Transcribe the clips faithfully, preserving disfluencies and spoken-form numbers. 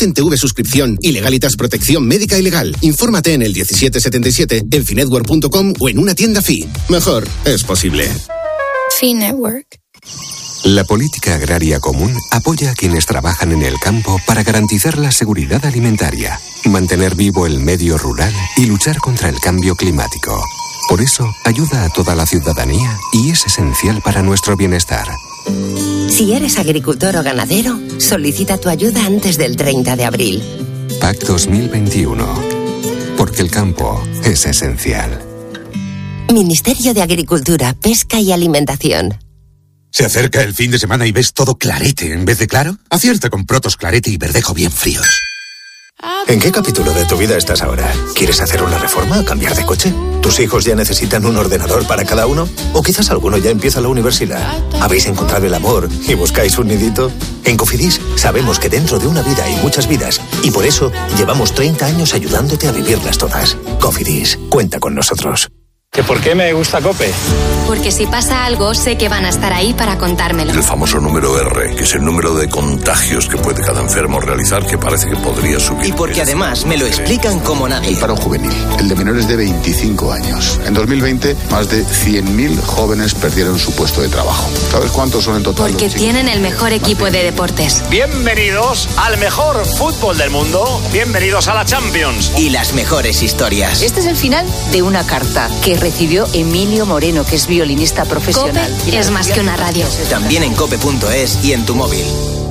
T V suscripción y Legalitas protección médica y legal. Infórmate en el diecisiete setenta y siete, en finetwork punto com o en una tienda Fi. Mejor es posible. Fi Network. La política agraria común apoya a quienes trabajan en el campo para garantizar la seguridad alimentaria, mantener vivo el medio rural y luchar contra el cambio climático. Por eso, ayuda a toda la ciudadanía y es esencial para nuestro bienestar. Si eres agricultor o ganadero, solicita tu ayuda antes del treinta de abril. P A C dos mil veintiuno. Porque el campo es esencial. Ministerio de Agricultura, Pesca y Alimentación. ¿Se acerca el fin de semana y ves todo clarete en vez de claro? Acierta con Protos Clarete y Verdejo bien fríos. ¿En qué capítulo de tu vida estás ahora? ¿Quieres hacer una reforma o cambiar de coche? ¿Tus hijos ya necesitan un ordenador para cada uno? ¿O quizás alguno ya empieza la universidad? ¿Habéis encontrado el amor y buscáis un nidito? En Cofidis sabemos que dentro de una vida hay muchas vidas y por eso llevamos treinta años ayudándote a vivirlas todas. Cofidis, cuenta con nosotros. ¿Que por qué me gusta COPE? Porque si pasa algo, sé que van a estar ahí para contármelo. El famoso número R, que es el número de contagios que puede cada enfermo realizar, que parece que podría subir. Y porque además me lo explican como nadie. El paro juvenil, el de menores de veinticinco años. En dos mil veinte, más de cien mil jóvenes perdieron su puesto de trabajo. ¿Sabes cuántos son en total? Porque tienen el mejor equipo de deportes. Bienvenidos al mejor fútbol del mundo. Bienvenidos a la Champions. Y las mejores historias. Este es el final de una carta que recibió Emilio Moreno, que es violinista profesional. COPE es más que una radio. También en cope punto es y en tu móvil.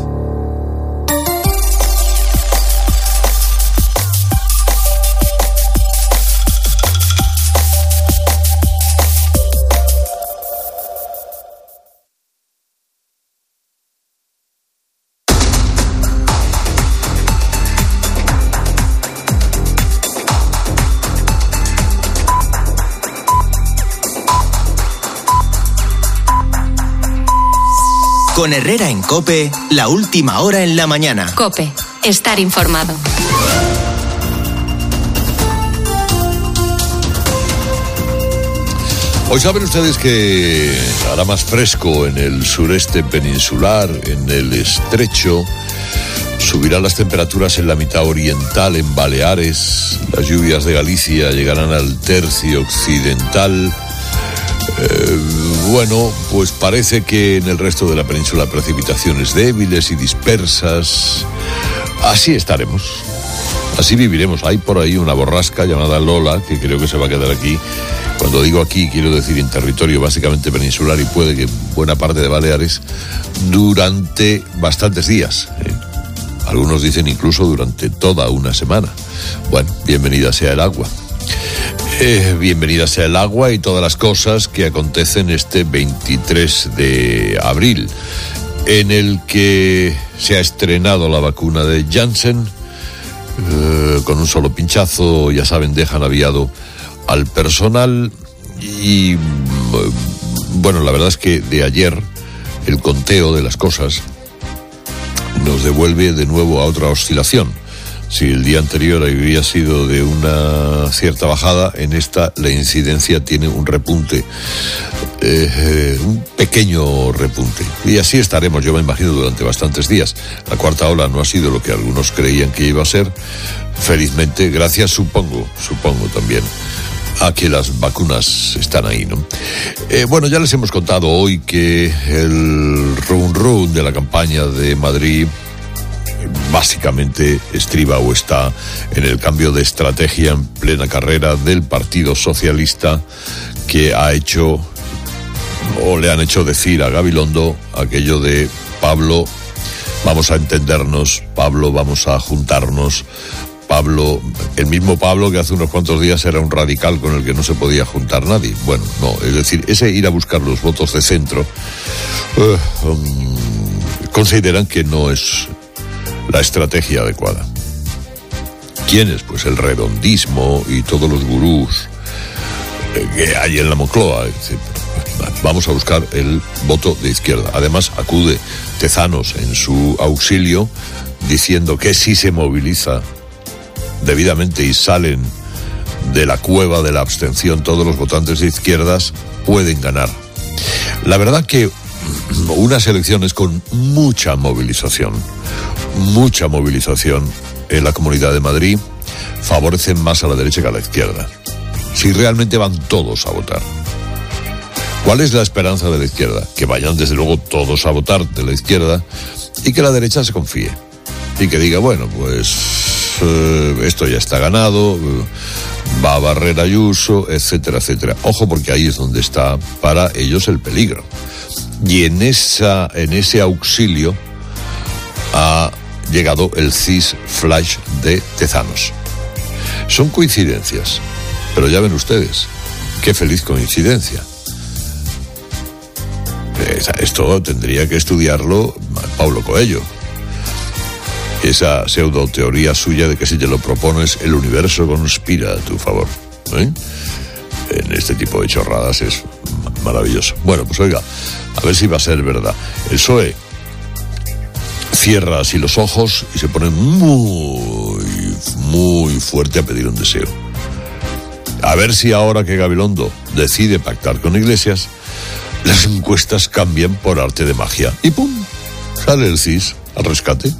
Con Herrera en COPE, la última hora en la mañana. COPE, estar informado. Hoy saben ustedes que hará más fresco en el sureste peninsular, en el estrecho. Subirán las temperaturas en la mitad oriental, en Baleares. Las lluvias de Galicia llegarán al tercio occidental. Eh, bueno, pues parece que en el resto de la península precipitaciones débiles y dispersas. Así estaremos, así viviremos. Hay por ahí una borrasca llamada Lola, que creo que se va a quedar aquí. Cuando digo aquí, quiero decir en territorio básicamente peninsular y puede que buena parte de Baleares, durante bastantes días, ¿eh? Algunos dicen incluso durante toda una semana. Bueno, bienvenida sea el agua. Eh, bienvenida sea el agua y todas las cosas que acontecen este veintitrés de abril, en el que se ha estrenado la vacuna de Janssen. Eh, con un solo pinchazo, ya saben, dejan aviado al personal. Y bueno, la verdad es que de ayer el conteo de las cosas nos devuelve de nuevo a otra oscilación. Si el día anterior había sido de una cierta bajada, en esta la incidencia tiene un repunte, eh, eh, un pequeño repunte. Y así estaremos, yo me imagino, durante bastantes días. La cuarta ola no ha sido lo que algunos creían que iba a ser. Felizmente, gracias, supongo, supongo también, a que las vacunas están ahí, ¿no? Eh, bueno, ya les hemos contado hoy que el run run de la campaña de Madrid básicamente estriba o está en el cambio de estrategia en plena carrera del Partido Socialista, que ha hecho o le han hecho decir a Gabilondo aquello de: Pablo, vamos a entendernos, Pablo, vamos a juntarnos. Pablo, el mismo Pablo que hace unos cuantos días era un radical con el que no se podía juntar nadie. Bueno, no, es decir, ese ir a buscar los votos de centro, uh, um, consideran que no es la estrategia adecuada. ¿Quiénes? Pues el redondismo y todos los gurús que hay en la Moncloa. Vamos a buscar el voto de izquierda. Además, acude Tezanos en su auxilio, diciendo que si se moviliza debidamente y salen de la cueva de la abstención todos los votantes de izquierdas, pueden ganar. La verdad que unas elecciones con mucha movilización, mucha movilización en la Comunidad de Madrid favorecen más a la derecha que a la izquierda. Si realmente van todos a votar. ¿Cuál es la esperanza de la izquierda? Que vayan desde luego todos a votar de la izquierda y que la derecha se confíe. Y que diga, bueno, pues eh, esto ya está ganado, eh, va a barrer a Ayuso, etcétera, etcétera. Ojo, porque ahí es donde está para ellos el peligro. Y en, esa, en ese auxilio ha llegado el C I S Flash de Tezanos. Son coincidencias, pero ya ven ustedes, qué feliz coincidencia. Esto tendría que estudiarlo Paulo Coelho. Esa pseudo-teoría suya de que si te lo propones, el universo conspira a tu favor. ¿Eh? En este tipo de chorradas es maravilloso. Bueno, pues oiga, a ver si va a ser verdad. El P S O E cierra así los ojos y se pone muy, muy fuerte a pedir un deseo. A ver si ahora que Gabilondo decide pactar con Iglesias, las encuestas cambian por arte de magia. Y ¡pum! Sale el C I S al rescate.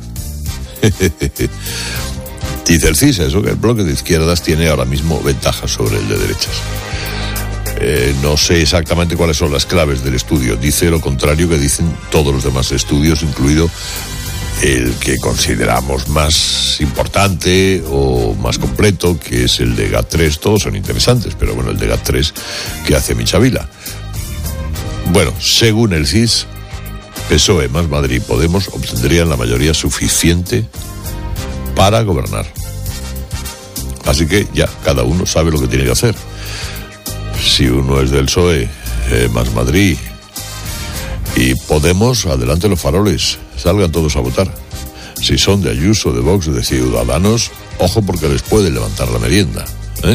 Dice el C I S eso, que el bloque de izquierdas tiene ahora mismo ventajas sobre el de derechas. Eh, no sé exactamente cuáles son las claves del estudio. Dice lo contrario que dicen todos los demás estudios, incluido el que consideramos más importante o más completo, que es el de GAT tres. Todos son interesantes, pero bueno, el de GAT tres que hace Michavila. Bueno, según el C I S, P S O E más Madrid y Podemos obtendrían la mayoría suficiente para gobernar. Así que ya, cada uno sabe lo que tiene que hacer. Si uno es del P S O E eh, más Madrid y Podemos, adelante los faroles, salgan todos a votar. Si son de Ayuso, de Vox, de Ciudadanos, ojo porque les puede levantar la merienda. ¿eh?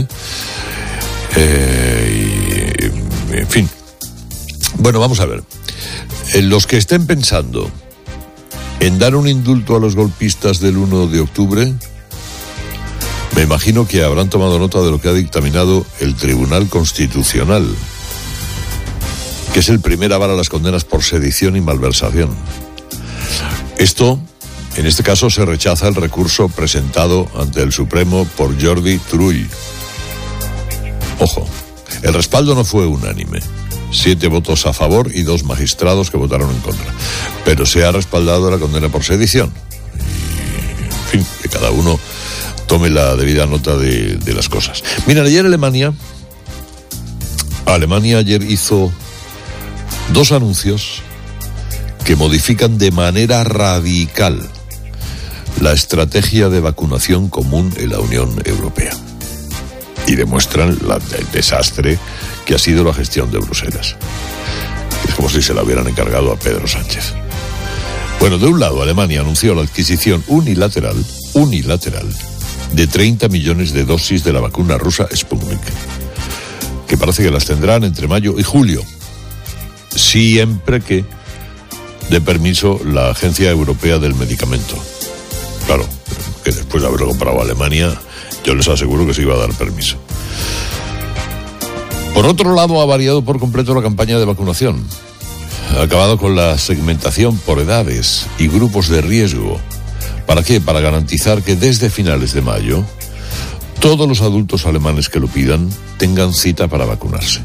Eh, y, en fin. Bueno, vamos a ver. En los que estén pensando en dar un indulto a los golpistas del uno de octubre, me imagino que habrán tomado nota de lo que ha dictaminado el Tribunal Constitucional, que es el primer aval a las condenas por sedición y malversación. Esto, en este caso, se rechaza el recurso presentado ante el Supremo por Jordi Turull. Ojo, el respaldo no fue unánime. Siete votos a favor y dos magistrados que votaron en contra. Pero se ha respaldado la condena por sedición. Y, en fin, que cada uno tome la debida nota de, de las cosas. Mira, ayer Alemania, Alemania ayer hizo dos anuncios que modifican de manera radical la estrategia de vacunación común en la Unión Europea. Y demuestran la, el desastre que ha sido la gestión de Bruselas. Es como si se la hubieran encargado a Pedro Sánchez. Bueno, de un lado, Alemania anunció la adquisición unilateral, unilateral, de treinta millones de dosis de la vacuna rusa Sputnik, que parece que las tendrán entre mayo y julio, siempre que dé permiso la Agencia Europea del Medicamento. Claro, que después de haberlo comprado a Alemania, yo les aseguro que se iba a dar permiso. Por otro lado, ha variado por completo la campaña de vacunación. Ha acabado con la segmentación por edades y grupos de riesgo. ¿Para qué? Para garantizar que desde finales de mayo todos los adultos alemanes que lo pidan tengan cita para vacunarse.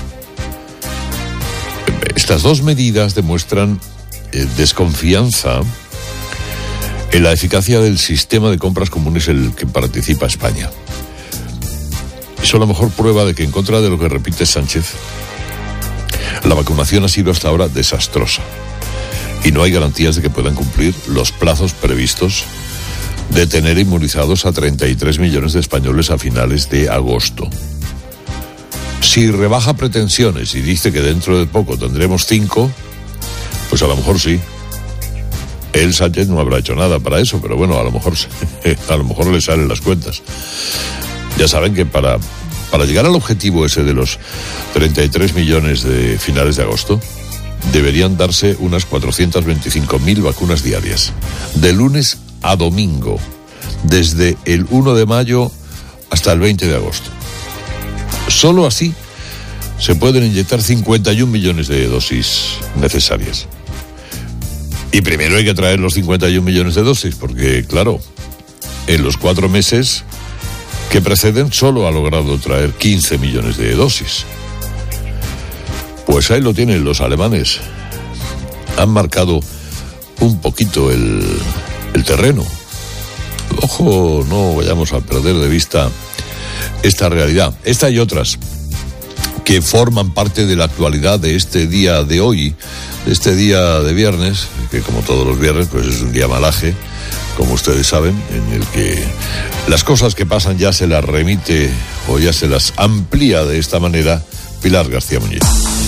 Estas dos medidas demuestran eh, desconfianza en la eficacia del sistema de compras comunes en el que participa España. Son la mejor prueba de que, en contra de lo que repite Sánchez, la vacunación ha sido hasta ahora desastrosa y no hay garantías de que puedan cumplir los plazos previstos de tener inmunizados a treinta y tres millones de españoles a finales de agosto. Si rebaja pretensiones y dice que dentro de poco tendremos cinco, pues a lo mejor sí. Él, Sánchez, no habrá hecho nada para eso, pero bueno, a lo mejor, a lo mejor le salen las cuentas. Ya saben que para, para llegar al objetivo ese de los treinta y tres millones de finales de agosto, deberían darse unas cuatrocientas veinticinco mil vacunas diarias, de lunes a domingo, desde el uno de mayo hasta el veinte de agosto. Solo así se pueden inyectar cincuenta y un millones de dosis necesarias. Y primero hay que traer los cincuenta y un millones de dosis, porque, claro, en los cuatro meses que preceden solo ha logrado traer quince millones de dosis. Pues ahí lo tienen los alemanes. Han marcado un poquito el, el terreno. Ojo, no vayamos a perder de vista esta realidad. Esta y otras que forman parte de la actualidad de este día de hoy, de este día de viernes, que como todos los viernes pues es un día malaje, como ustedes saben, en el que las cosas que pasan ya se las remite o ya se las amplía de esta manera Pilar García Muñiz.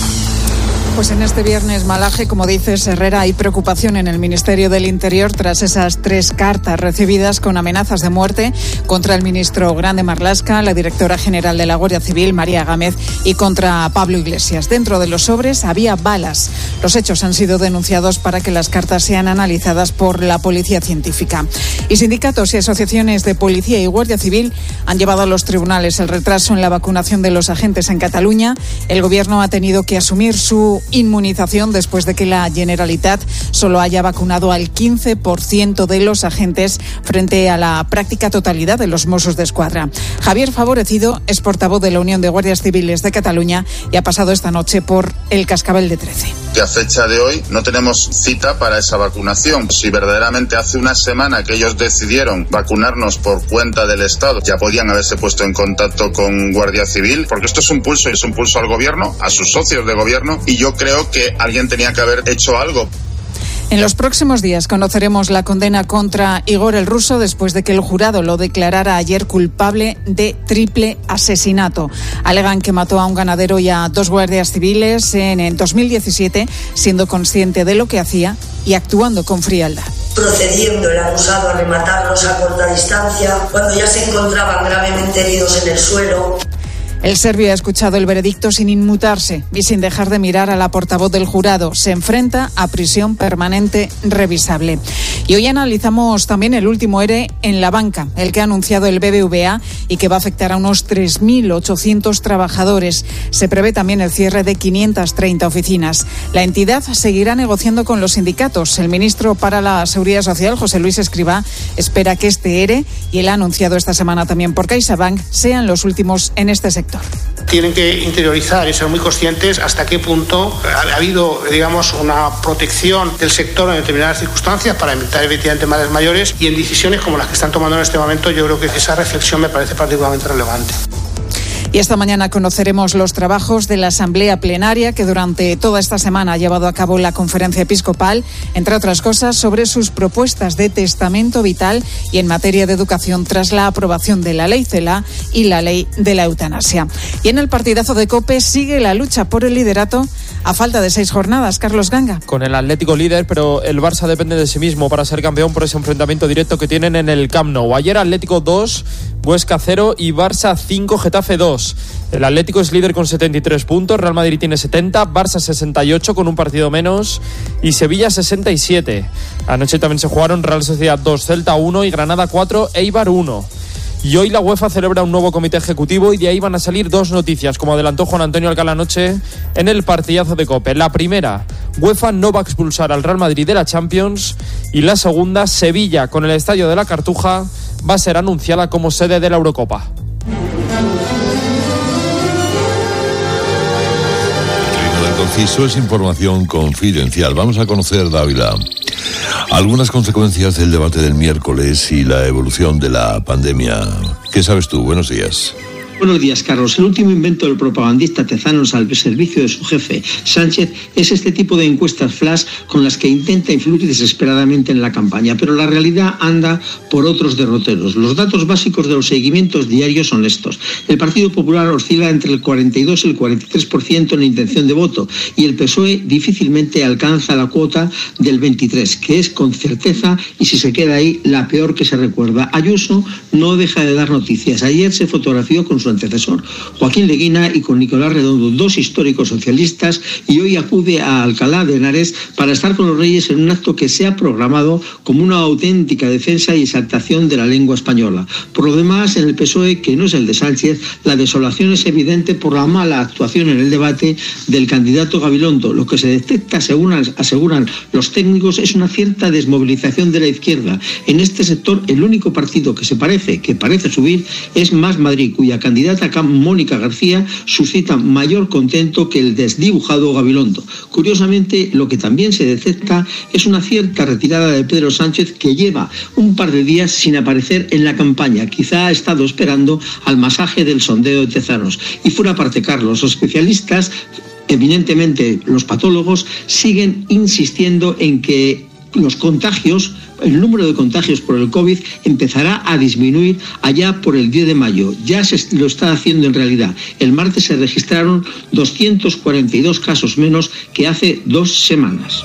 Pues en este viernes malaje, como dices, Herrera, hay preocupación en el Ministerio del Interior tras esas tres cartas recibidas con amenazas de muerte contra el ministro Grande Marlaska, la directora general de la Guardia Civil, María Gámez, y contra Pablo Iglesias. Dentro de los sobres había balas. Los hechos han sido denunciados para que las cartas sean analizadas por la Policía Científica. Y sindicatos y asociaciones de policía y Guardia Civil han llevado a los tribunales el retraso en la vacunación de los agentes en Cataluña. El Gobierno ha tenido que asumir su inmunización después de que la Generalitat solo haya vacunado al quince por ciento de los agentes frente a la práctica totalidad de los Mossos d'Esquadra. Javier Favorecido es portavoz de la Unión de Guardias Civiles de Cataluña y ha pasado esta noche por el Cascabel de Trece. Que a fecha de hoy no tenemos cita para esa vacunación. Si verdaderamente hace una semana que ellos decidieron vacunarnos por cuenta del Estado, ya podían haberse puesto en contacto con Guardia Civil, porque esto es un pulso, es un pulso al gobierno, a sus socios de gobierno, y yo creo que alguien tenía que haber hecho algo. En los próximos días conoceremos la condena contra Igor el Ruso después de que el jurado lo declarara ayer culpable de triple asesinato. Alegan que mató a un ganadero y a dos guardias civiles en el dos mil diecisiete, siendo consciente de lo que hacía y actuando con frialdad. Procediendo el acusado a rematarlos a corta distancia cuando ya se encontraban gravemente heridos en el suelo. El serbio ha escuchado el veredicto sin inmutarse y sin dejar de mirar a la portavoz del jurado. Se enfrenta a prisión permanente revisable. Y hoy analizamos también el último ERE en la banca, el que ha anunciado el B B V A y que va a afectar a unos tres mil ochocientos trabajadores. Se prevé también el cierre de quinientas treinta oficinas. La entidad seguirá negociando con los sindicatos. El ministro para la Seguridad Social, José Luis Escrivá, espera que este ERE y el anunciado esta semana también por CaixaBank sean los últimos en este sector. Tienen que interiorizar y ser muy conscientes hasta qué punto ha habido, digamos, una protección del sector en determinadas circunstancias para evitar efectivamente males mayores, y en decisiones como las que están tomando en este momento yo creo que esa reflexión me parece particularmente relevante. Y esta mañana conoceremos los trabajos de la Asamblea Plenaria que durante toda esta semana ha llevado a cabo la Conferencia Episcopal, entre otras cosas sobre sus propuestas de testamento vital y en materia de educación tras la aprobación de la Ley CELA y la Ley de la Eutanasia. Y en el partidazo de COPE sigue la lucha por el liderato a falta de seis jornadas. Carlos Ganga. Con el Atlético líder, pero el Barça depende de sí mismo para ser campeón por ese enfrentamiento directo que tienen en el Camp Nou. Ayer Atlético dos, Huesca cero y Barça cinco, Getafe dos. El Atlético es líder con setenta y tres puntos, Real Madrid tiene setenta, Barça sesenta y ocho con un partido menos y Sevilla sesenta y siete. Anoche también se jugaron Real Sociedad dos, Celta uno y Granada cuatro, Eibar uno. Y hoy la UEFA celebra un nuevo comité ejecutivo y de ahí van a salir dos noticias, como adelantó Juan Antonio Alcalá anoche en el partidazo de COPE. La primera, UEFA no va a expulsar al Real Madrid de la Champions, y la segunda, Sevilla con el Estadio de la Cartuja va a ser anunciada como sede de la Eurocopa. Conciso es información confidencial. Vamos a conocer, Dávila, algunas consecuencias del debate del miércoles y la evolución de la pandemia. ¿Qué sabes tú? Buenos días. Buenos días, Carlos. El último invento del propagandista Tezanos al servicio de su jefe, Sánchez, es este tipo de encuestas flash con las que intenta influir desesperadamente en la campaña, pero la realidad anda por otros derroteros. Los datos básicos de los seguimientos diarios son estos. El Partido Popular oscila entre el cuarenta y dos y el cuarenta y tres por ciento en la intención de voto, y el P S O E difícilmente alcanza la cuota del veintitrés, que es con certeza, y si se queda ahí, la peor que se recuerda. Ayuso no deja de dar noticias. Ayer se fotografió con su su antecesor, Joaquín Leguina, y con Nicolás Redondo, dos históricos socialistas, y hoy acude a Alcalá de Henares para estar con los Reyes en un acto que se ha programado como una auténtica defensa y exaltación de la lengua española. Por lo demás, en el P S O E, que no es el de Sánchez, la desolación es evidente por la mala actuación en el debate del candidato Gabilondo. Lo que se detecta, aseguran, aseguran los técnicos, es una cierta desmovilización de la izquierda. En este sector, el único partido que se parece, que parece subir, es Más Madrid, cuya candidata Mónica García suscita mayor contento que el desdibujado Gabilondo. Curiosamente, lo que también se detecta es una cierta retirada de Pedro Sánchez, que lleva un par de días sin aparecer en la campaña. Quizá ha estado esperando al masaje del sondeo de Tezanos. Y fuera parte, Carlos, los especialistas, evidentemente los patólogos, siguen insistiendo en que los contagios, el número de contagios por el COVID empezará a disminuir allá por el diez de mayo. Ya se lo está haciendo en realidad. El martes se registraron doscientos cuarenta y dos casos menos que hace dos semanas.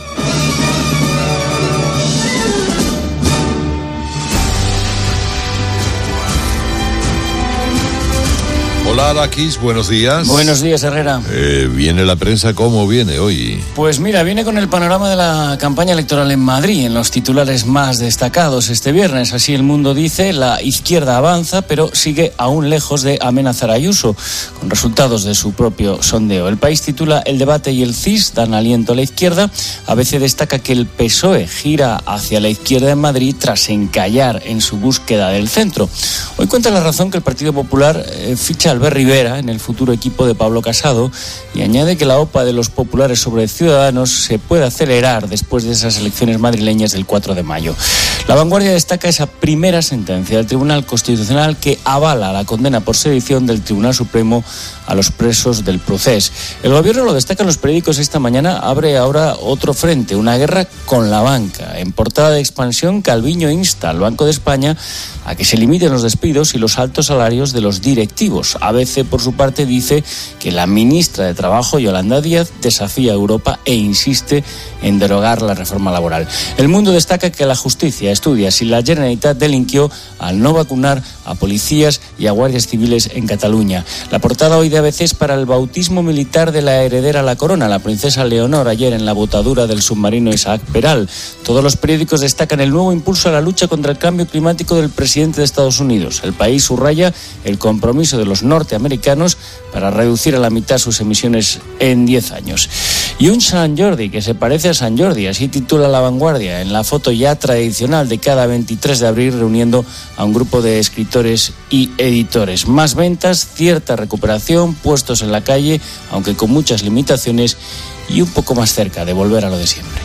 Hola, Araquis, buenos días. Buenos días, Herrera. Eh, ¿Viene la prensa? ¿Cómo viene hoy? Pues mira, viene con el panorama de la campaña electoral en Madrid, en los titulares más destacados este viernes. Así El Mundo dice: la izquierda avanza, pero sigue aún lejos de amenazar a Ayuso, con resultados de su propio sondeo. El País titula: el debate y el C I S dan aliento a la izquierda. A B C destaca que el P S O E gira hacia la izquierda en Madrid tras encallar en su búsqueda del centro. Hoy cuenta La Razón que el Partido Popular eh, ficha al Rivera en el futuro equipo de Pablo Casado, y añade que la OPA de los populares sobre Ciudadanos se puede acelerar después de esas elecciones madrileñas del cuatro de mayo. La Vanguardia destaca esa primera sentencia del Tribunal Constitucional que avala la condena por sedición del Tribunal Supremo a los presos del Procés. El gobierno, lo destacan los periódicos esta mañana, abre ahora otro frente, una guerra con la banca. En portada de Expansión, Calviño insta al Banco de España a que se limiten los despidos y los altos salarios de los directivos. A B C, por su parte, dice que la ministra de Trabajo, Yolanda Díaz, desafía a Europa e insiste en derogar la reforma laboral. El Mundo destaca que la justicia estudia si la Generalitat delinquió al no vacunar a policías y a guardias civiles en Cataluña. La portada hoy de A B C es para el bautismo militar de la heredera a la corona, la princesa Leonor, ayer en la botadura del submarino Isaac Peral. Todos los periódicos destacan el nuevo impulso a la lucha contra el cambio climático del presidente de Estados Unidos. El País subraya el compromiso de los norteamericanos para reducir a la mitad sus emisiones en diez años. Y un Sant Jordi que se parece a Sant Jordi, así titula La Vanguardia, en la foto ya tradicional de cada veintitrés de abril, reuniendo a un grupo de escritores y editores. Más ventas, cierta recuperación, puestos en la calle, aunque con muchas limitaciones, y un poco más cerca de volver a lo de siempre.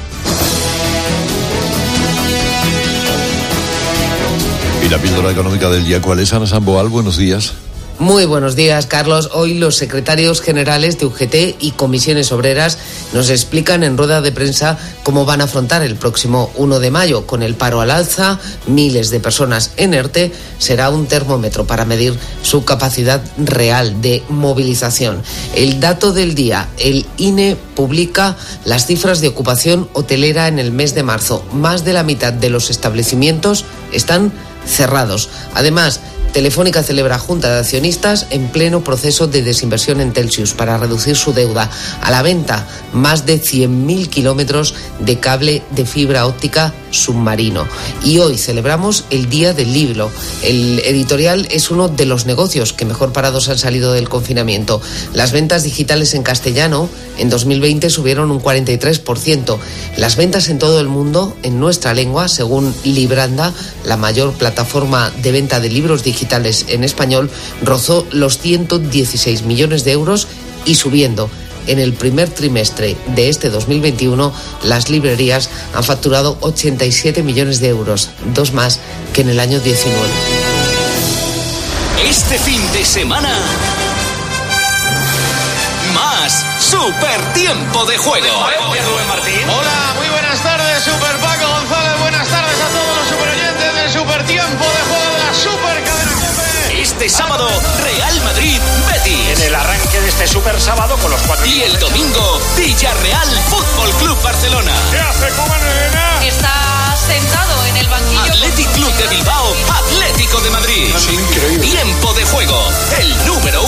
Y la píldora económica del día, ¿cuál es, Ana Samboal? Buenos días. Muy buenos días, Carlos. Hoy los secretarios generales de U G T y comisiones obreras nos explican en rueda de prensa cómo van a afrontar el próximo uno de mayo. Con el paro al alza, miles de personas en ERTE, será un termómetro para medir su capacidad real de movilización. El dato del día: el I N E publica las cifras de ocupación hotelera en el mes de marzo. Más de la mitad de los establecimientos están cerrados. Además, Telefónica celebra junta de accionistas en pleno proceso de desinversión en Telxius para reducir su deuda. A la venta, más de cien mil kilómetros de cable de fibra óptica submarino. Y hoy celebramos el Día del Libro. El editorial es uno de los negocios que mejor parados han salido del confinamiento. Las ventas digitales en castellano en dos mil veinte subieron un cuarenta y tres por ciento. Las ventas en todo el mundo en nuestra lengua, según Libranda, la mayor plataforma de venta de libros digitales digitales en español, rozó los ciento dieciséis millones de euros y subiendo. En el primer trimestre de este dos mil veintiuno, las librerías han facturado ochenta y siete millones de euros, dos más que en el año diecinueve. Este fin de semana, más Super Tiempo de Juego. Hola, muy buenas tardes, Super Paco González. Buenas tardes a todos los superoyentes del Super Tiempo de Juego de la Super Cadena Cope. Este sábado, Real Madrid-Betis. En el arranque de este Super Sábado con los cuatro. Y el domingo, Villarreal Fútbol Club Barcelona. ¿Qué hace, cubano, nena? Está sentado en el banquillo. Athletic Club de Bilbao, Atlético de Madrid. Es increíble. Tiempo de Juego, el número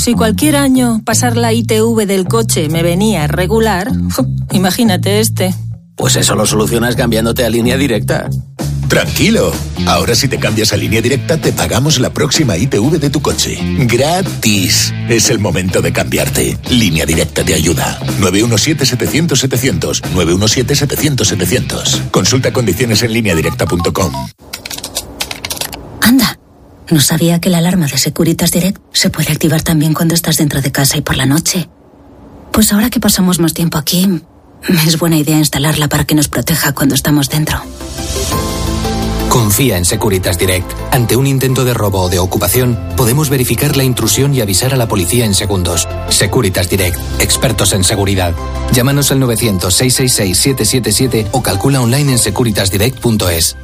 si cualquier año pasar la I T V del coche me venía regular, imagínate este. Pues eso lo solucionas cambiándote a Línea Directa. Tranquilo, ahora si te cambias a Línea Directa te pagamos la próxima I T V de tu coche. ¡Gratis! Es el momento de cambiarte. Línea Directa te ayuda. nueve uno siete, setecientos, setecientos. nueve uno siete, setecientos, setecientos. Consulta condiciones en línea directa punto com. Anda, no sabía que la alarma de Securitas Direct se puede activar también cuando estás dentro de casa y por la noche. Pues ahora que pasamos más tiempo aquí, es buena idea instalarla para que nos proteja cuando estamos dentro. Confía en Securitas Direct. Ante un intento de robo o de ocupación, podemos verificar la intrusión y avisar a la policía en segundos. Securitas Direct, expertos en seguridad. Llámanos al novecientos, seiscientos sesenta y seis, siete siete siete o calcula online en securitas direct punto es.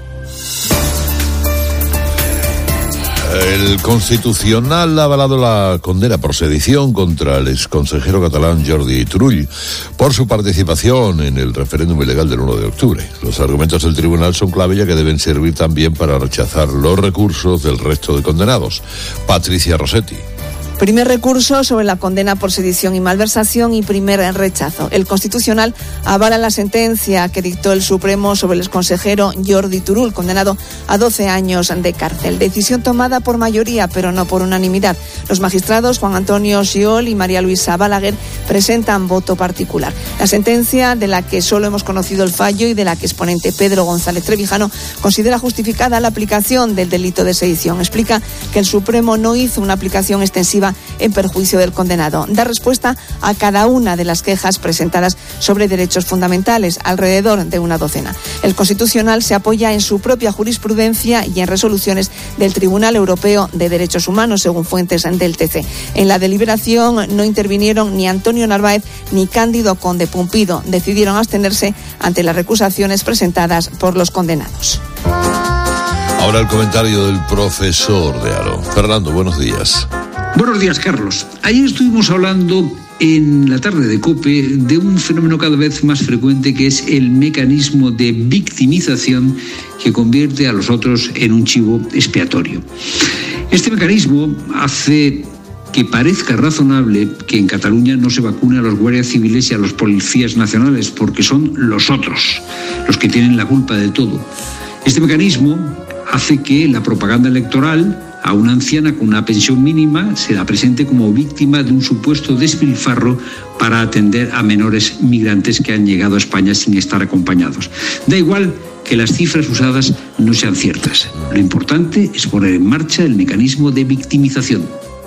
El Constitucional ha avalado la condena por sedición contra el exconsejero catalán Jordi Turull por su participación en el referéndum ilegal del uno de octubre. Los argumentos del tribunal son clave, ya que deben servir también para rechazar los recursos del resto de condenados. Patricia Rossetti. Primer recurso sobre la condena por sedición y malversación y primer rechazo. El Constitucional avala la sentencia que dictó el Supremo sobre el exconsejero Jordi Turull, condenado a doce años de cárcel. Decisión tomada por mayoría, pero no por unanimidad. Los magistrados Juan Antonio Xiol y María Luisa Balaguer presentan voto particular. La sentencia, de la que solo hemos conocido el fallo y de la que es ponente Pedro González Trevijano, considera justificada la aplicación del delito de sedición. Explica que el Supremo no hizo una aplicación extensiva en perjuicio del condenado. Da respuesta a cada una de las quejas presentadas sobre derechos fundamentales, alrededor de una docena. El Constitucional se apoya en su propia jurisprudencia y en resoluciones del Tribunal Europeo de Derechos Humanos, según fuentes del T C. En la deliberación no intervinieron ni Antonio Narváez ni Cándido Conde Pumpido. Decidieron abstenerse ante las recusaciones presentadas por los condenados. Ahora el comentario del profesor de Aro. Fernando, buenos días. Buenos días, Carlos. Ayer estuvimos hablando en la tarde de COPE de un fenómeno cada vez más frecuente, que es el mecanismo de victimización que convierte a los otros en un chivo expiatorio. Este mecanismo hace que parezca razonable que en Cataluña no se vacune a los guardias civiles y a los policías nacionales, porque son los otros los que tienen la culpa de todo. Este mecanismo hace que la propaganda electoral a una anciana con una pensión mínima se la presente como víctima de un supuesto despilfarro para atender a menores migrantes que han llegado a España sin estar acompañados. Da igual que las cifras usadas no sean ciertas. Lo importante es poner en marcha el mecanismo de victimización.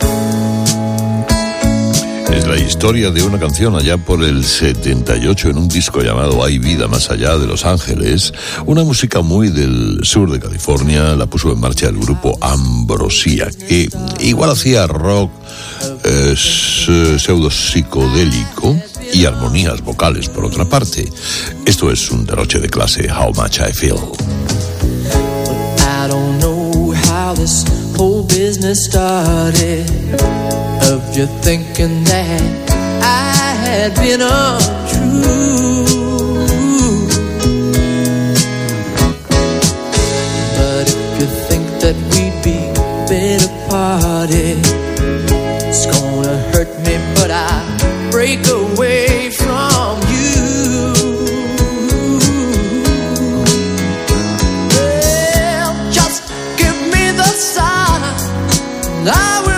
Es la historia de una canción allá por el setenta y ocho en un disco llamado Hay vida más allá de Los Ángeles. Una música muy del sur de California. La puso en marcha el grupo Ambrosia, que igual hacía rock eh, pseudo psicodélico y armonías vocales por otra parte. Esto es un derroche de clase. How Much I Feel. I don't know how this whole business started, of you thinking that I had been untrue. But if you think that we'd be better parted, it's gonna hurt me, but I break away from you. Well, just give me the sign, I will.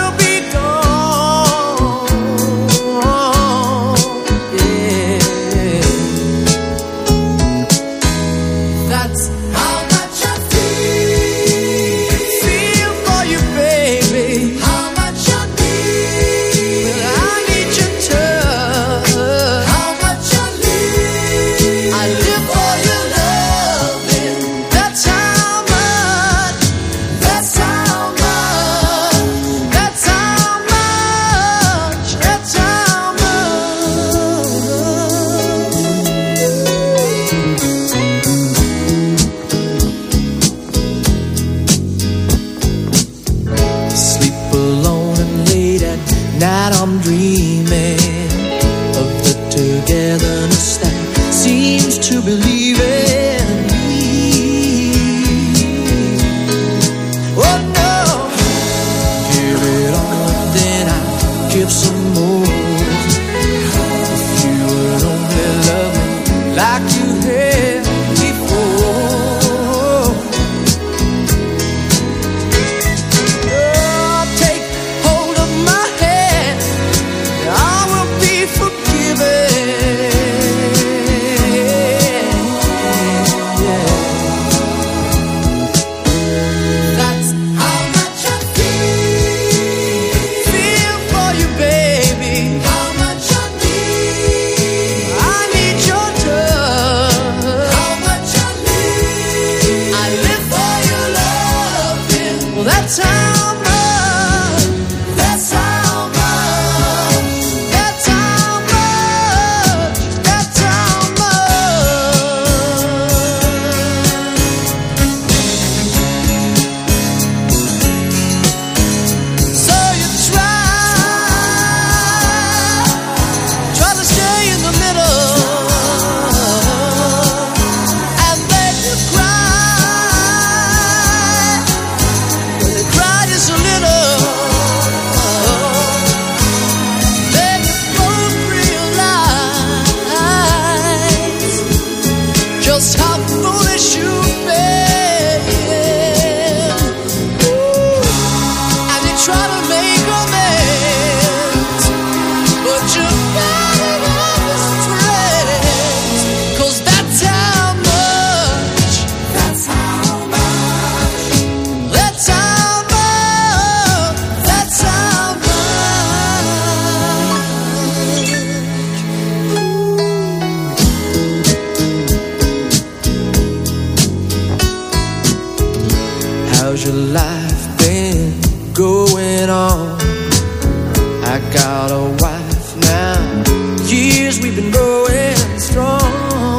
now. Years we've been growing strong.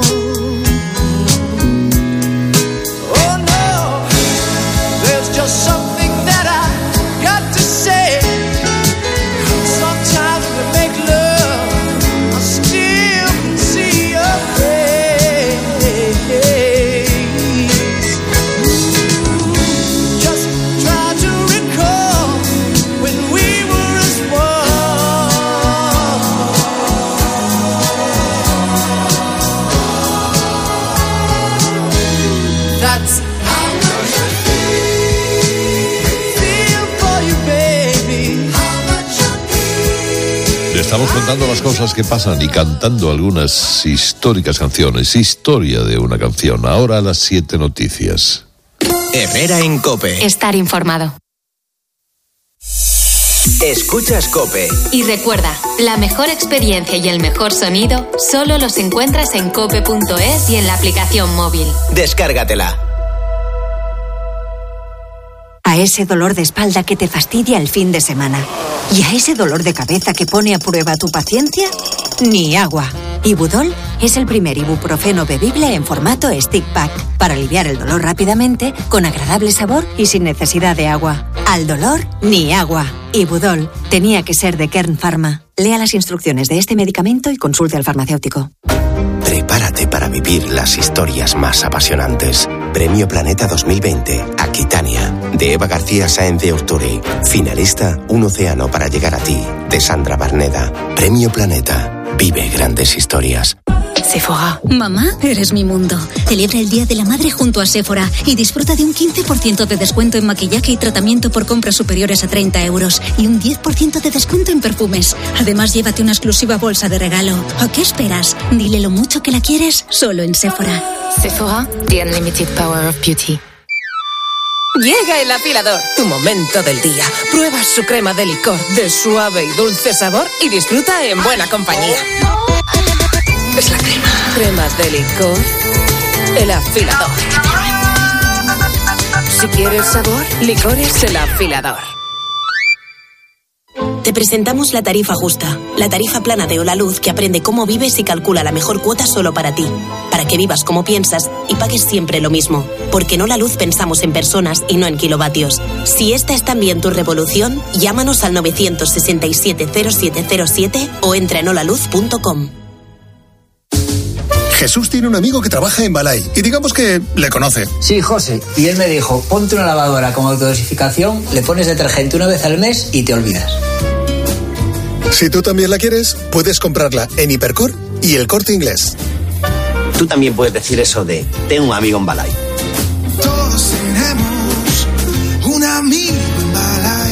Oh no, there's just something that I got to say. Sometimes we make love, I still can see your face. Just try to recall when we were as one. That's how much I feel for you, baby. How much I Le estamos contando las cosas que pasan y cantando algunas históricas canciones. Historia de una canción. Ahora las siete noticias. Herrera en COPE. Estar informado. Escuchas COPE. Y recuerda, la mejor experiencia y el mejor sonido solo los encuentras en cope punto es y en la aplicación móvil. Descárgatela. A ese dolor de espalda que te fastidia el fin de semana. Y a ese dolor de cabeza que pone a prueba tu paciencia, ni agua. Ibudol es el primer ibuprofeno bebible en formato stick pack para aliviar el dolor rápidamente, con agradable sabor y sin necesidad de agua. Al dolor, ni agua. Ibudol tenía que ser de Kern Pharma. Lea las instrucciones de este medicamento y consulte al farmacéutico. Prepárate para vivir las historias más apasionantes. Premio Planeta dos mil veinte, Aquitania, de Eva García Sáenz de Urturi. Finalista, Un océano para llegar a ti, de Sandra Barneda. Premio Planeta, vive grandes historias. Sephora. Mamá, eres mi mundo. Celebra el Día de la Madre junto a Sephora y disfruta de un quince por ciento de descuento en maquillaje y tratamiento por compras superiores a treinta euros y un diez por ciento de descuento en perfumes. Además, llévate una exclusiva bolsa de regalo. ¿A qué esperas? Dile lo mucho que la quieres solo en Sephora. Sephora, the unlimited power of beauty. Llega el afilador, tu momento del día. Prueba su crema de licor de suave y dulce sabor y disfruta en buena compañía. Es la crema. Cremas de licor. El afilador. Si quieres sabor, licores el afilador. Te presentamos la tarifa justa, la tarifa plana de Holaluz que aprende cómo vives y calcula la mejor cuota solo para ti, para que vivas como piensas y pagues siempre lo mismo, porque en Holaluz pensamos en personas y no en kilovatios. Si esta es también tu revolución, llámanos al nueve seis siete cero siete cero siete o entra en holaluz punto com. Jesús tiene un amigo que trabaja en Balay y digamos que le conoce. Sí, José. Y él me dijo, ponte una lavadora con autodosificación, le pones detergente una vez al mes y te olvidas. Si tú también la quieres, puedes comprarla en Hipercor y El Corte Inglés. Tú también puedes decir eso de, tengo un amigo en Balay. Todos tenemos un amigo en Balay.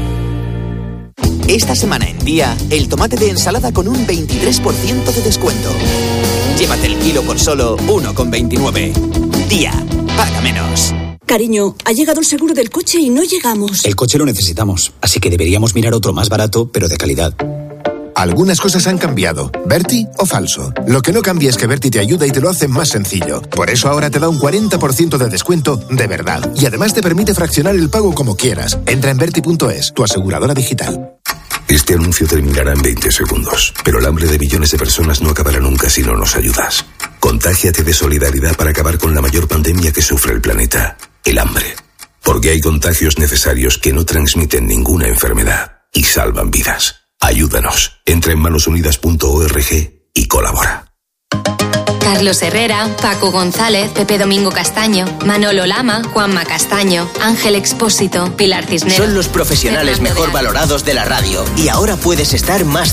Esta semana en Día, el tomate de ensalada con un veintitrés por ciento de descuento. Llévate el kilo por solo uno con veintinueve. Día, paga menos. Cariño, ha llegado el seguro del coche y no llegamos. El coche lo necesitamos, así que deberíamos mirar otro más barato, pero de calidad. Algunas cosas han cambiado. ¿Berti o falso? Lo que no cambia es que Berti te ayuda y te lo hace más sencillo. Por eso ahora te da un cuarenta por ciento de descuento de verdad. Y además te permite fraccionar el pago como quieras. Entra en berti punto es, tu aseguradora digital. Este anuncio terminará en veinte segundos, pero el hambre de millones de personas no acabará nunca si no nos ayudas. Contágiate de solidaridad para acabar con la mayor pandemia que sufre el planeta, el hambre. Porque hay contagios necesarios que no transmiten ninguna enfermedad y salvan vidas. Ayúdanos. Entra en manos unidas punto org y colabora. Carlos Herrera, Paco González, Pepe Domingo Castaño, Manolo Lama, Juanma Castaño, Ángel Expósito, Pilar Cisneros. Son los profesionales mejor valorados de la radio y ahora puedes estar más